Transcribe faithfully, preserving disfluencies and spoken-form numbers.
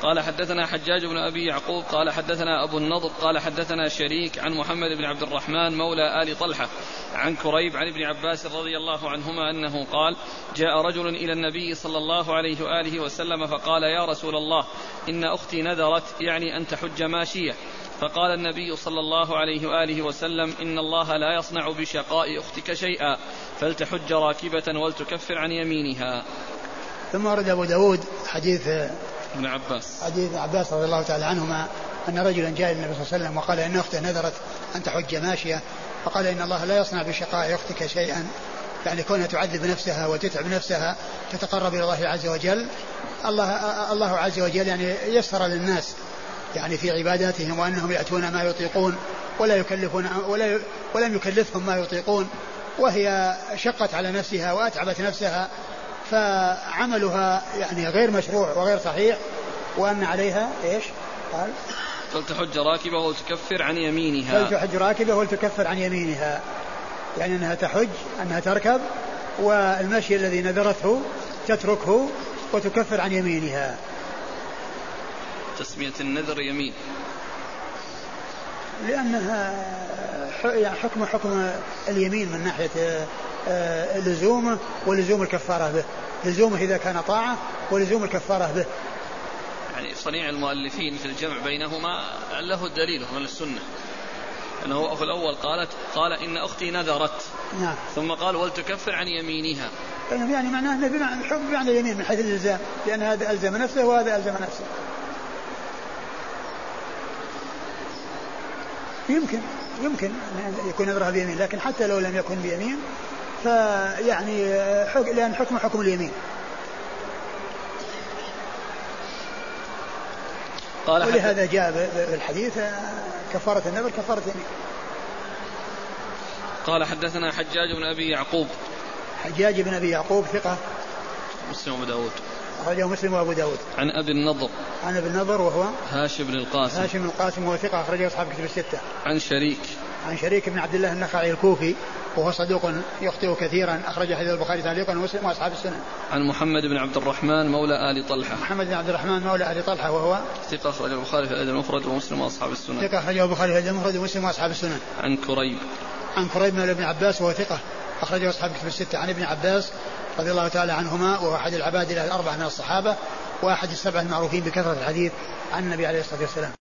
قال حدثنا حجاج بن أبي يعقوب قال حدثنا أبو النضر قال حدثنا شريك عن محمد بن عبد الرحمن مولى آل طلحة عن كريب عن ابن عباس رضي الله عنهما أنه قال جاء رجل إلى النبي صلى الله عليه وآله وسلم فقال يا رسول الله إن أختي نذرت يعني أن تحج ماشية، فقال النبي صلى الله عليه وآله وسلم إن الله لا يصنع بشقاء أختك شيئا فلتحج راكبة ولتكفر عن يمينها. ثم ورد أبو داود حديث ابن عباس حديث ابن عباس رضي الله تعالى عنهما أن رجلا جاء النبي صلى الله عليه وسلم وقال إن أخته نذرت أن تحج ماشية، فقال إن الله لا يصنع بشقاء أختك شيئا، يعني كونها تعذب نفسها وتتعب نفسها تتقرب إلى الله عز وجل. الله, الله عز وجل يعني يسر للناس يعني في عباداتهم وأنهم يأتون ما يطيقون ولا يكلفون ولا ولم يكلفهم ما يطيقون، وهي شقت على نفسها وأتعبت نفسها فعملها يعني غير مشروع وغير صحيح، وأن عليها إيش قال فلتحج راكبة ولتكفر عن يمينها. فلتحج راكبة ولتكفر عن يمينها، يعني أنها تحج أنها تركب والمشي الذي نذرته تتركه وتكفر عن يمينها. تسمية النذر يمين لأنها يعني حكم حكم اليمين من ناحية اللزوم ولزوم الكفارة به، لزومه إذا كان طاعة ولزوم الكفارة به. يعني صنيع المؤلفين في الجمع بينهما له الدليل من السنة، أنه في الأول قالت قال إن أختي نذرت نعم. ثم قال ولتكفر عن يمينها، يعني معناه أنه الحكم بمعنى اليمين من حيث الإلزام، لأن هذا ألزم نفسه وهذا ألزم نفسه. يمكن يمكن أن يكون نذرها بيمين، لكن حتى لو لم يكن بيمين فيعني لأن حكم حكم اليمين. قال ولهذا جاء بالحديث كفارة النذر كفارة يمين. قال حدثنا حجاج بن أبي يعقوب حجاج بن أبي يعقوب ثقة مسلم وأبو داود أخرجه مسلم وأبو داود. عن أبي النضر عن أبي النضر وهو هاشم بن القاسم هاشم بن القاسم وهو ثقة أخرجه أصحاب كتب الستة. عن شريك عن شريك بن عبد الله النخعي الكوفي وهو صدوق يخطئ كثيرا أخرج حديث البخاري تعليقا ومسلم وأصحاب السنن. عن محمد بن عبد الرحمن مولى آل طلحة محمد بن عبد الرحمن مولى آل طلحة وهو ثقة أخرج البخاري في الأدب المفرد ومسلم وأصحاب السنن. ثقة أخرجه البخاري في الأدب المفرد ومسلم وأصحاب السنن. عن كريب عن كريب مولى ابن عباس وهو ثقة أخرجه أصحاب كتب الستة. عن ابن عباس رضي الله تعالى عنهما وهو أحد العباد الأربعة من الصحابة وأحد السبعة المعروفين بكثرة الحديث عن النبي عليه الصلاة والسلام.